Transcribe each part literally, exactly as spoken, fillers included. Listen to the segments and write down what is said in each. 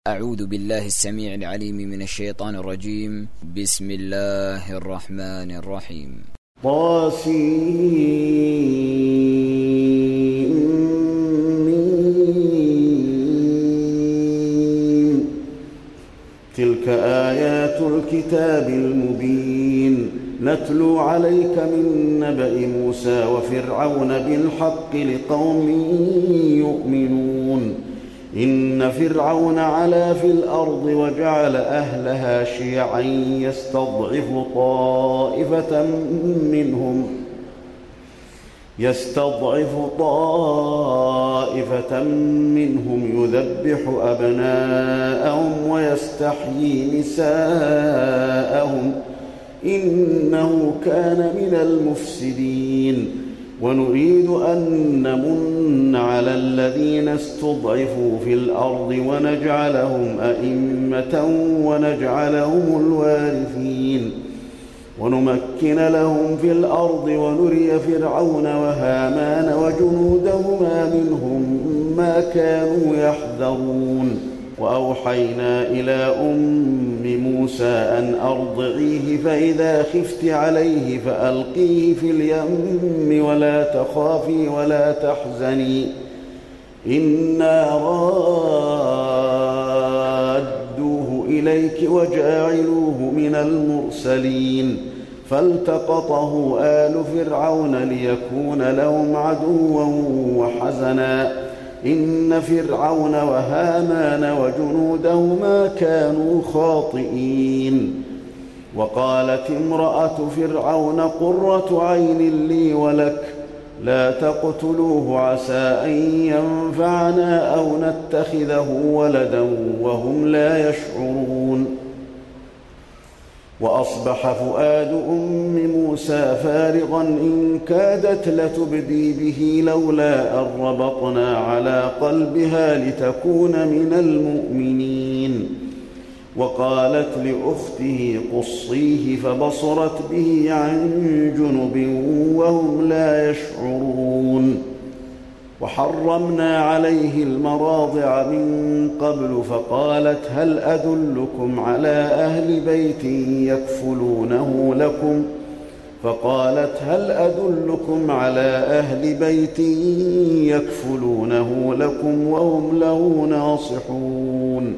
أعوذ بالله السميع العليم من الشيطان الرجيم. بسم الله الرحمن الرحيم. طاسين. تلك آيات الكتاب المبين نتلو عليك من نبأ موسى وفرعون بالحق لقوم يؤمنون. إن فرعون علا في الأرض وجعل أهلها شيعا يستضعف طائفة منهم يستضعف طائفة منهم يذبح أبناءهم ويستحيي نساءهم إنه كان من المفسدين. ونريد أن نمن على الذين استضعفوا في الأرض ونجعلهم أئمة ونجعلهم الوارثين ونمكن لهم في الأرض ونري فرعون وهامان وجنودهما منهم ما كانوا يحذرون. وأوحينا إلى أم موسى أن أرضعيه فإذا خفت عليه فألقيه في اليم ولا تخافي ولا تحزني إنا رادوه إليك وجاعلوه من المرسلين. فالتقطه آل فرعون ليكون لهم عدوا وحزنا إن فرعون وهامان وجنودهما كانوا خاطئين. وقالت امرأة فرعون قرة عين لي ولك لا تقتلوه عسى أن ينفعنا أو نتخذه ولدا وهم لا يشعرون. وأصبح فؤاد أم موسى فارغا إن كادت لتبدي به لولا أن ربطنا على قلبها لتكون من المؤمنين. وقالت لأخته قصيه فبصرت به عن جنب وهم لا يشعرون. وحرمنا عليه المراضع من قبل فقالت هل أدلكم على أهل بيت يكفلونه لكم فقالت هل أدلكم على أهل بيت يكفلونه لكم وهم له ناصحون.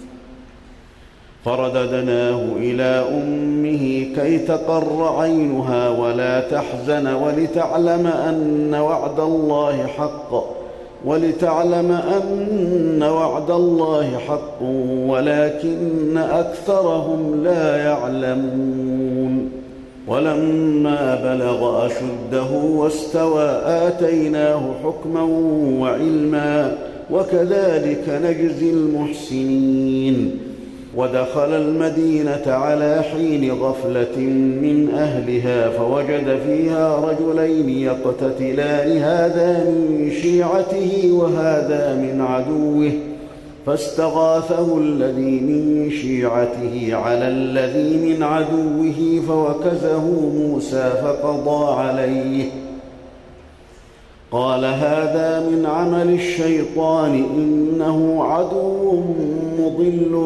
فرددناه إلى أمه كي تقر عينها ولا تحزن ولتعلم أن وعد الله حق ولتعلم أن وعد الله حق ولكن أكثرهم لا يعلمون. ولما بلغ أشده واستوى آتيناه حكما وعلما وكذلك نجزي المحسنين. ودخل المدينة على حين غفلة من أهلها فوجد فيها رجلين يقتتلان هذا من شيعته وهذا من عدوه فاستغاثه الذي من شيعته على الذي من عدوه فوكزه موسى فقضى عليه. قال هذا من عمل الشيطان إنه عدو مضل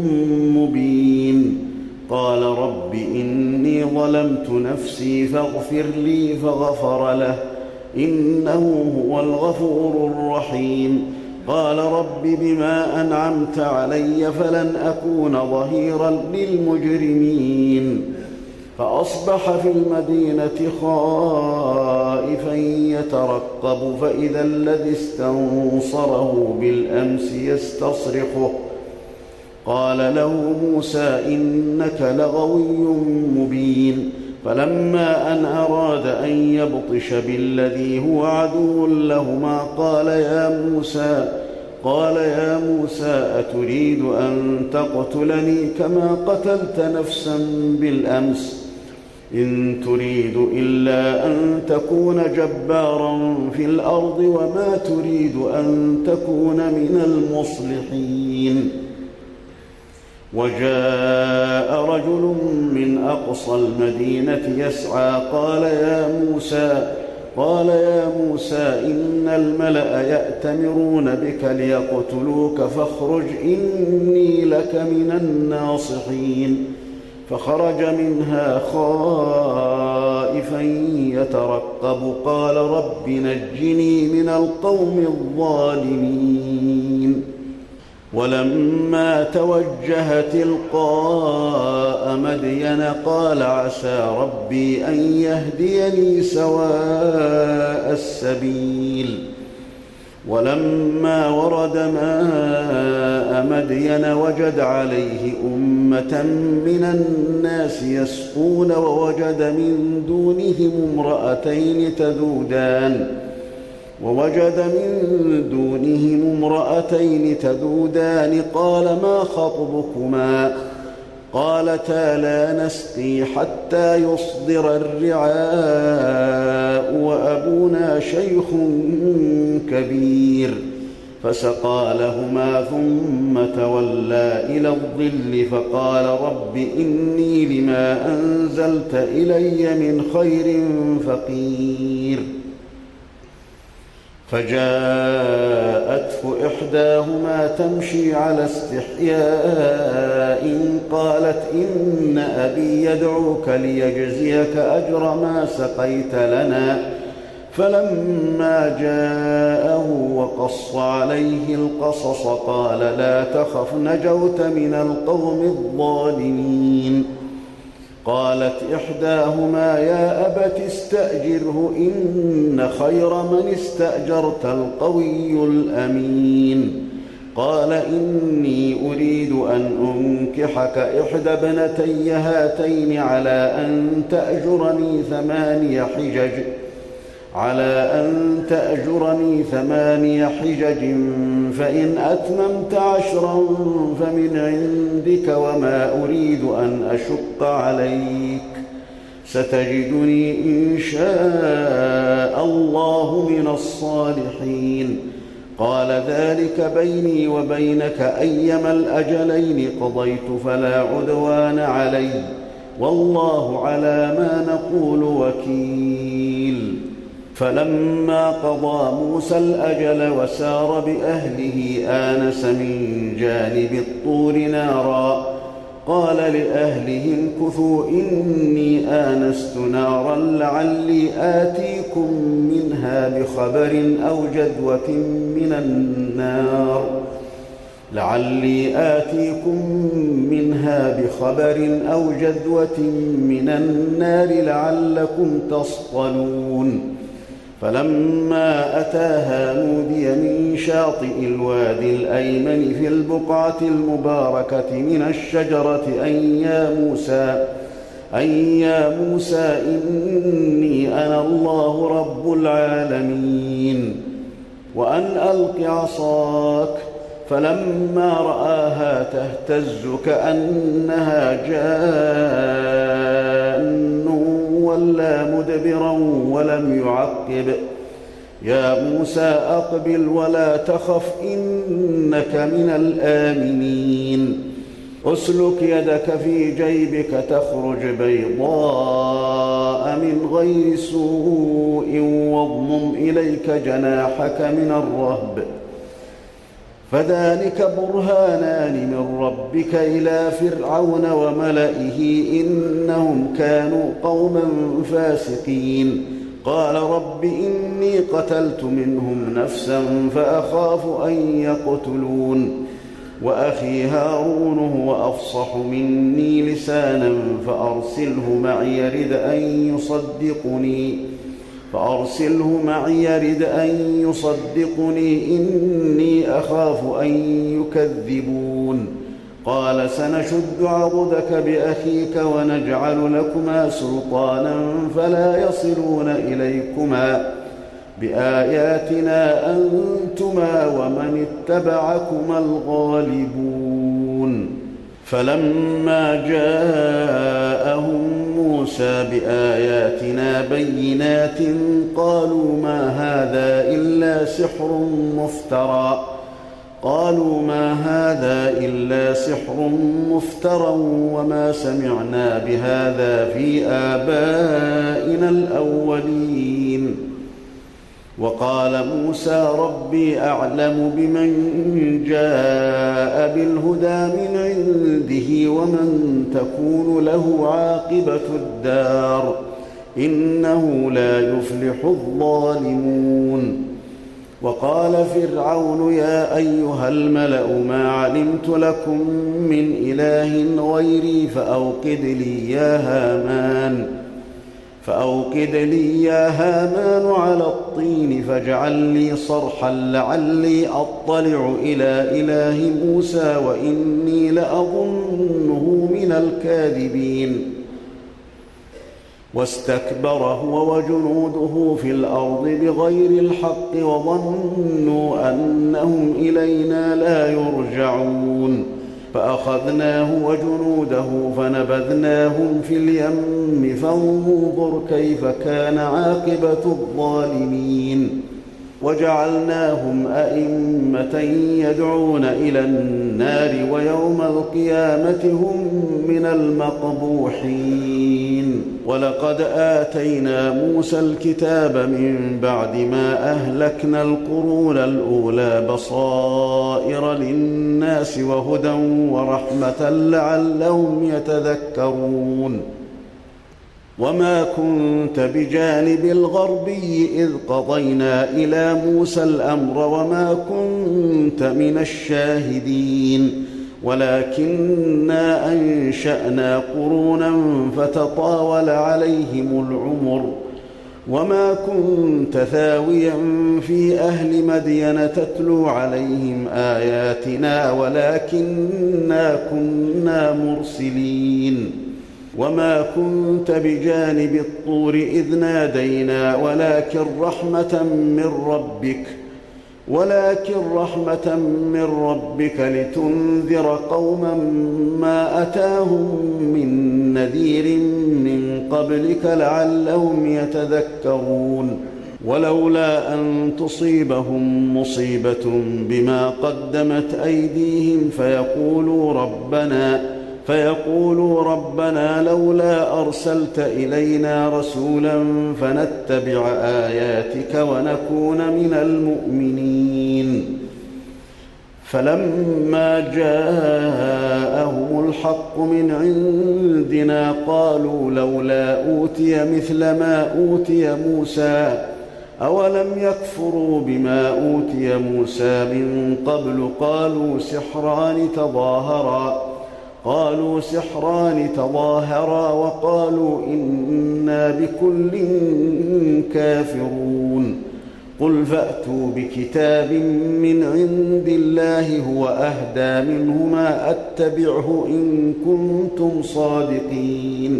مبين. قال رب إني ظلمت نفسي فاغفر لي فغفر له إنه هو الغفور الرحيم. قال رب بما أنعمت علي فلن أكون ظهيرا للمجرمين. فأصبح في المدينة خائفا يترقب فإذا الذي استنصره بالأمس يستصرخه. قال له موسى إنك لغوي مبين. فلما أن أراد أن يبطش بالذي هو عدو لهما قال يا موسى قال يا موسى أتريد أن تقتلني كما قتلت نفسا بالأمس إن تريد إلا أن تكون جبارا في الأرض وما تريد أن تكون من المصلحين. وجاء رجل من أقصى المدينة يسعى قال يا موسى قال يا موسى إن الملأ يأتمرون بك ليقتلوك فاخرج إني لك من الناصحين فخرج منها خائفا يترقب قال رب نجني من القوم الظالمين ولما توجه تلقاء مدين قال عسى ربي أن يهديني سواء السبيل ولما ورد ماء مدين وجد عليه أمة من الناس يسقون ووجد من دونهم امرأتين تذودان ووجد من دونهم امرأتين تذودان قال ما خطبكما قالتا لا نسقي حتى يصدر الرعاء وأبونا شيخ كبير فسقى لهما ثم تولى إلى الظل فقال رب إني لما أنزلت إلي من خير فقير فجاءته إحداهما تمشي على استحياء قالت إن أبي يدعوك ليجزيك أجر ما سقيت لنا فلما جاءه وقص عليه القصص قال لا تخف نجوت من القوم الظالمين قالت إحداهما يا أبت استأجره إن خير من استأجرت القوي الأمين قال إني أريد أن أنكحك إحدى ابنتي هاتين على أن تأجرني ثماني حجج على أن تأجرني ثماني حجج فإن أتممت عشرا فمن عندك وما أريد أن أشق عليك ستجدني إن شاء الله من الصالحين قال ذلك بيني وبينك أيما الأجلين قضيت فلا عدوان علي والله على ما نقول وكيل فلما قضى موسى الأجل وسار بأهله آنس من جانب الطور نارا قال لأهلهم كثوا إني آنست نارا لعلي آتيكم منها بخبر أو جذوة من النار لعلي آتيكم منها بخبر أو جذوة من النار لعلكم تصطلون فلما أتاها نودي من شاطئ الوادي الأيمن في البقعة المباركة من الشجرة أن يا موسى أن يا موسى إني أنا الله رب العالمين وأن ألق عصاك فلما رآها تهتز كأنها جان ولا مدبرا ولم يعقب يا موسى أقبل ولا تخف إنك من الآمنين أسلك يدك في جيبك تخرج بيضاء من غير سوء واضمم إليك جناحك من الرهب فذلك برهانان من ربك إلى فرعون وملئه إنهم كانوا قوما فاسقين قال رب إني قتلت منهم نفسا فأخاف أن يقتلون وأخي هارون هو أفصح مني لسانا فأرسله معي يرد أن يصدقني فأرسله معي يرد أن يصدقني إني أخاف أن يكذبون قال سنشد عضدك بأخيك ونجعل لكما سلطانا فلا يصلون إليكما بآياتنا أنتما ومن اتبعكما الغالبون فلما جاءهم موسى بآياتنا بينات قالوا ما هذا إلا سحر مفترى قالوا ما هذا إلا سحر مفترى وما سمعنا بهذا في آبائنا الأولين وقال موسى ربي أعلم بمن جاء بالهدى من عنده ومن تكون له عاقبة الدار إنه لا يفلح الظالمون. وقال فرعون يا أيها الملأ ما علمت لكم من إله غيري فأوقد لي يا هامان فأوقد لي يا هامان على الطين فاجعل لي صرحا لعلي أطلع إلى إله موسى وإني لأظنه من الكاذبين. واستكبر هو وجنوده في الأرض بغير الحق وظنوا أنهم إلينا لا يرجعون فأخذناه وجنوده فنبذناهم في اليم فانظر كيف كان عاقبة الظالمين. وجعلناهم أئمة يدعون إلى النار ويوم القيامة هم من المقبوحين. ولقد آتينا موسى الكتاب من بعد ما أهلكنا القرون الأولى بصائر للناس وهدى ورحمة لعلهم يتذكرون. وما كنت بجانب الغربي إذ قضينا إلى موسى الأمر وما كنت من الشاهدين ولكننا أنشأنا قرونا فتطاول عليهم العمر وما كنت ثاويا في أهل مدين تتلو عليهم آياتنا ولكننا كنا مرسلين. وما كنت بجانب الطور إذ نادينا ولكن رحمة من ربك ولكن رحمة من ربك لتنذر قوما ما أتاهم من نذير من قبلك لعلهم يتذكرون. ولولا أن تصيبهم مصيبة بما قدمت أيديهم فيقولوا ربنا فيقولوا ربنا لولا أرسلت إلينا رسولا فنتبع آياتك ونكون من المؤمنين. فلما جاءهم الحق من عندنا قالوا لولا أوتي مثل ما أوتي موسى أولم يكفروا بما أوتي موسى من قبل قالوا سحران تظاهرا قالوا سحران تظاهرا وقالوا إنا بكل كافرون. قل فأتوا بكتاب من عند الله هو أهدى منه ما أتبعه إن كنتم صادقين.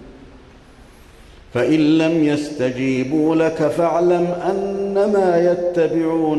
فإن لم يستجيبوا لك فاعلم أنما يتبعون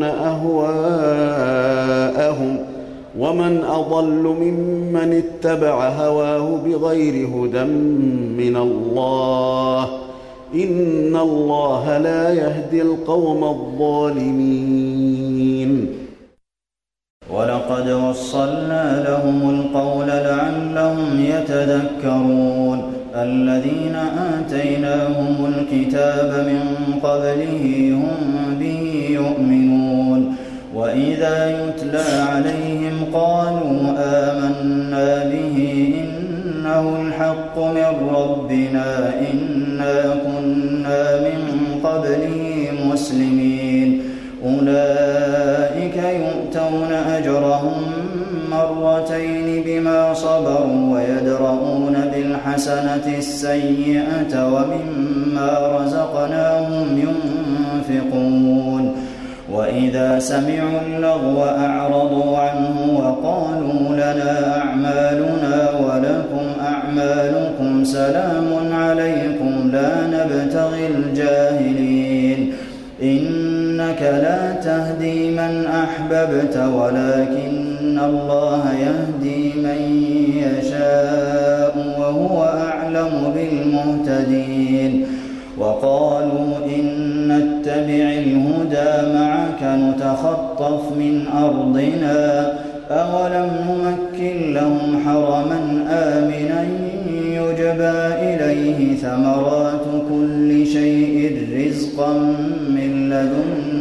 أهواءهم ومن أضل ممن اتبع هواه بغير هدى من الله إن الله لا يهدي القوم الظالمين. ولقد وصلنا لهم القول لعلهم يتذكرون. الذين آتيناهم الكتاب من قبله هم به يؤمنون. وإذا يتلى عليهم قالوا آمنا به إنه الحق من ربنا إنا كنا من قبله مسلمين. أولئك يؤتون أجرهم مرتين بما صبروا ويدرؤون بالحسنة السيئة ومما رزقناهم ينفقون. وإذا سمعوا اللغو أعرضوا عنه وقالوا لنا أعمالنا ولكم أعمالكم سلام عليكم لا نبتغي الجاهلين. إنك لا تهدي من أحببت ولكن الله يهدي من يشاء وهو أعلم بالمهتدين. وقالوا إن نتبع الهدى معك نتخطف من أرضنا أولم نمكن لهم حرما آمنا يجبى إليه ثمرات كل شيء رزقا من لدنا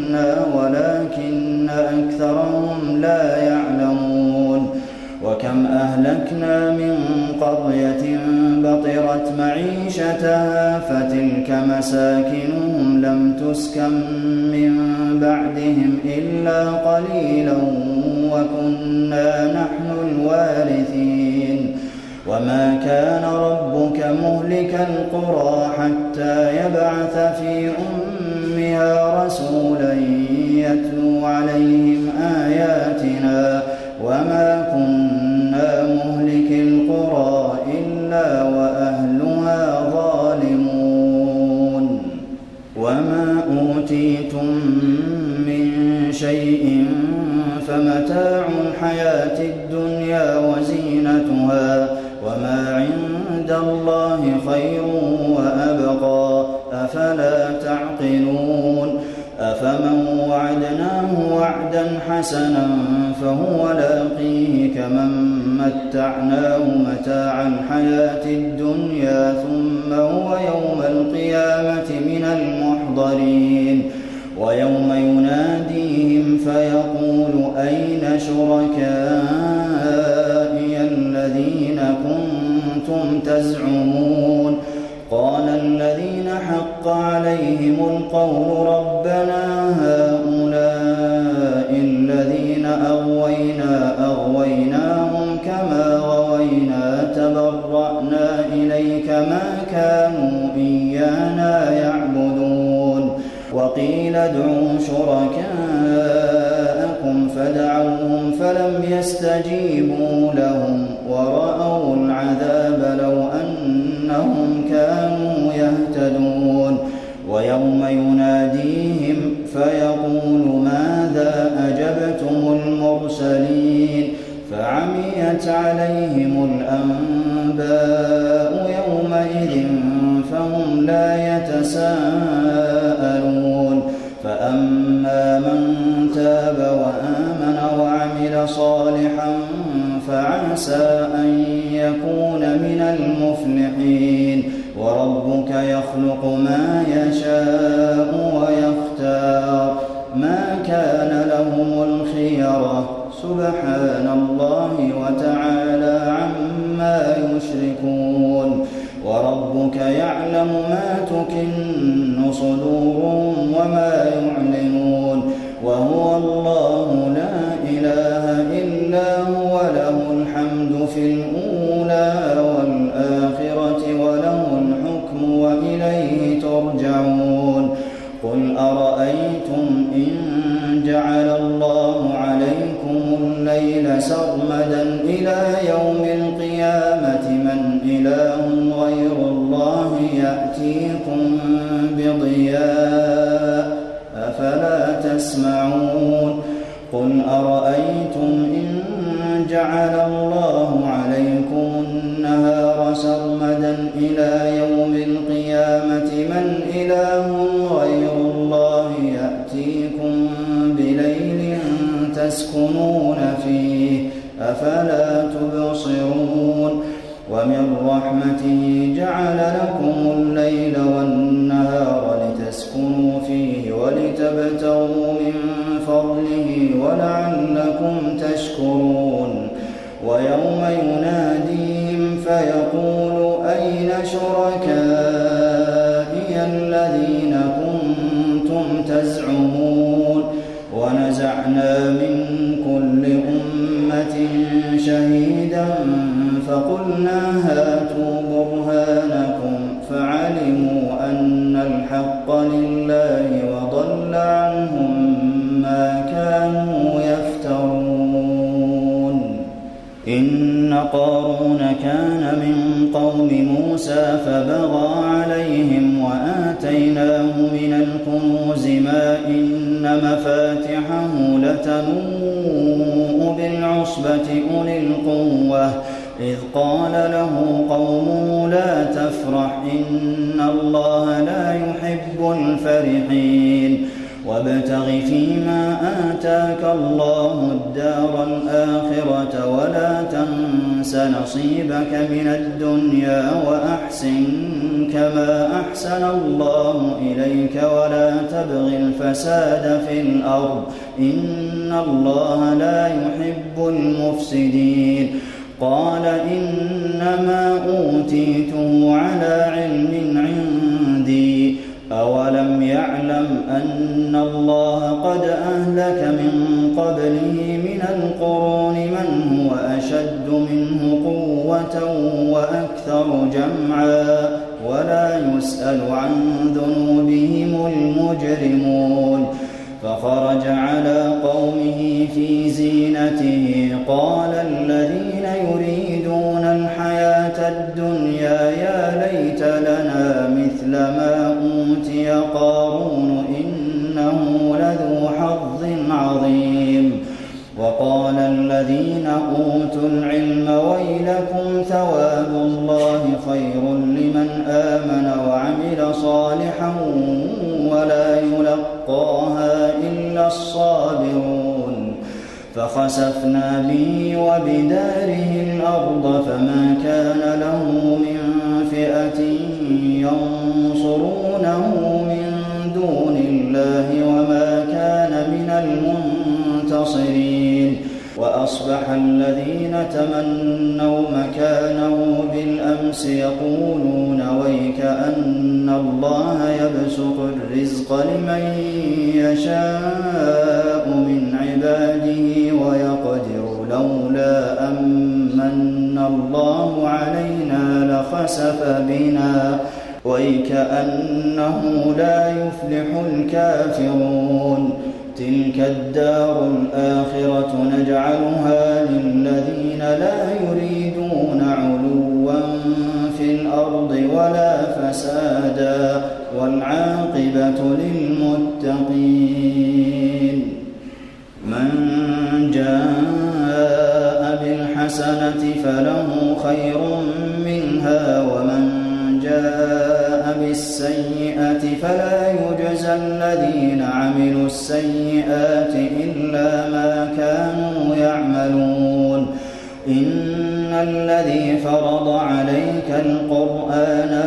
وكم أهلكنا من قرية بطرت معيشتها فتلك مساكنهم لم تسكن من بعدهم إلا قليلا وكنا نحن الوارثين وما كان ربك مهلك القرى حتى يبعث في أمها رسولا يتلو عليهم آياتنا وما كنا مهلك القرى إلا وأهلها ظالمون وما أوتيتم من شيء فمتاع الحياة الدنيا وزينتها وما عند الله خير وأبقى أفلا تعقلون أفمن وعدناه وعدا حسنا فهو لاقيه كمن متعناه متاع الحياة الدنيا ثم هو يوم القيامة من المحضرين ويوم يناديهم فيقول أين شركائي الذين كنتم تزعمون قال الذين حق عليهم القول ربنا هؤلاء الذين أغوينا أغويناهم كما غوينا تبرأنا إليك ما كانوا إيانا يعبدون وقيل ادعوا شركاءكم فدعوهم فلم يستجيبوا لهم ورأوا العذاب لو أنهم كانوا يهتدون ويوم يناديهم فيقول ماذا أجبتم المرسلين فعميت عليهم الأنباء يومئذ فهم لا يتساءلون فأما من تاب وآمن وعمل صالحا فعسى أن يكون من المفلحين وربك يخلق ما يشاء ويختار ما كان لهم الخيرة سبحان الله وتعالى عما يشركون وربك يعلم ما تكن صدورهم وما يعلنون وهو الله لا إله إلا هو له الحمد في الأولى والآخرة وله الحكم وإليه ترجعون قل أرأيتم إن جعل الله عليكم الليل سرمدا إلى يوم القيامة من إله غير الله يأتيكم بضياء أفلا تسمعون قل أرأيتم إن جعل الله عليكم النهار سرمدا إلى يوم القيامة من إله غير الله يأتيكم بليل تسكنون فيه أفلا تبصرون ومن رحمته جعل لكم الليل والنهار لتسكنوا فيه ولتبتغوا من فضله ولعلكم تشكرون ويوم يناديهم فيقول أين شركائي الذين كنتم تزعمون ونزعنا من كل أمة شهيدا فقلنا هاتوا برهانكم فعلموا أن الحق لله وضل عنهم ما كانوا يفترون إن قارون كان من قوم موسى فبغى عليهم وآتيناه من الكنوز ما إن مفاتحه لتنوء بالعصبة أولي القوة إذ قال له قومه لا تفرح إن الله لا يحب الفرحين وابتغ فيما آتاك الله الدار الآخرة ولا تنس نصيبك من الدنيا وأحسن كما أحسن الله إليك ولا تبغ الفساد في الأرض إن الله لا يحب المفسدين قال إنما أوتيته على علم عندي أولم يعلم أن الله قد أهلك من قبله من القرون من هو أشد منه قوة وأكثر جمعا ولا يسأل عن ذنوبهم المجرمون فخرج على قومه في زينته قال الذين يريدون الحياة الدنيا يا ليت لنا مثل ما أوتي قارون إنه لذو حظ عظيم وقال الذين أوتوا العلم ويلكم ثواب الله خير لمن آمن وعمل صالحا ولا يلقاها إلا الصابرون فخسفنا به وبداره الأرض فما كان له من فئة ينصرونه من دون الله وما كان من المنتصرين وأصبح الذين تمنوا مكانه بالأمس يقولون ويك أن الله يبسط الرزق لمن يشاء من عباده ويقدر لولا أمن الله علينا لخسف بنا ويك أنه لا يفلح الكافرون تلك الدار الآخرة نجعلها للذين لا يريدون علوا في الأرض ولا فسادا والعاقبة للمتقين من جاء بالحسنة فله خير منها ومن جاء بالسيئة فلا يجزى الذين عملوا السيئات إلا ما كانوا يعملون إن الذي فرض عليك القرآن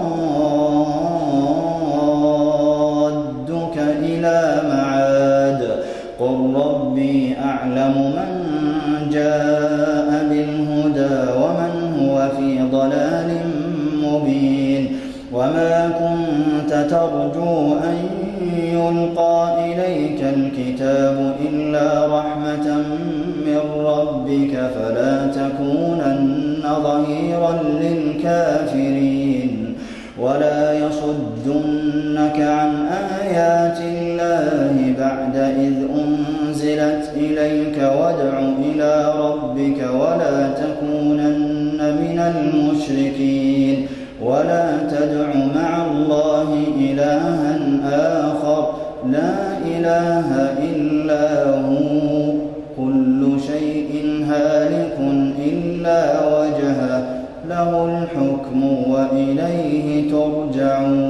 لرادك إلى معاد قل ربي أعلم من جاء بالهدى ومن هو في ضلال مبين وما كنت ترجو أن يلقى إليك الكتاب إلا رحمة من ربك فلا تكونن ظهيرا للكافرين ولا يصدنك عن آيات الله بعد إذ أنزلت إليك وادع إلى ربك ولا تكونن من المشركين ولا تدع مع الله إلها آخر لا إله إلا هو كل شيء هالك إلا وجهه له الحكم وإليه ترجعون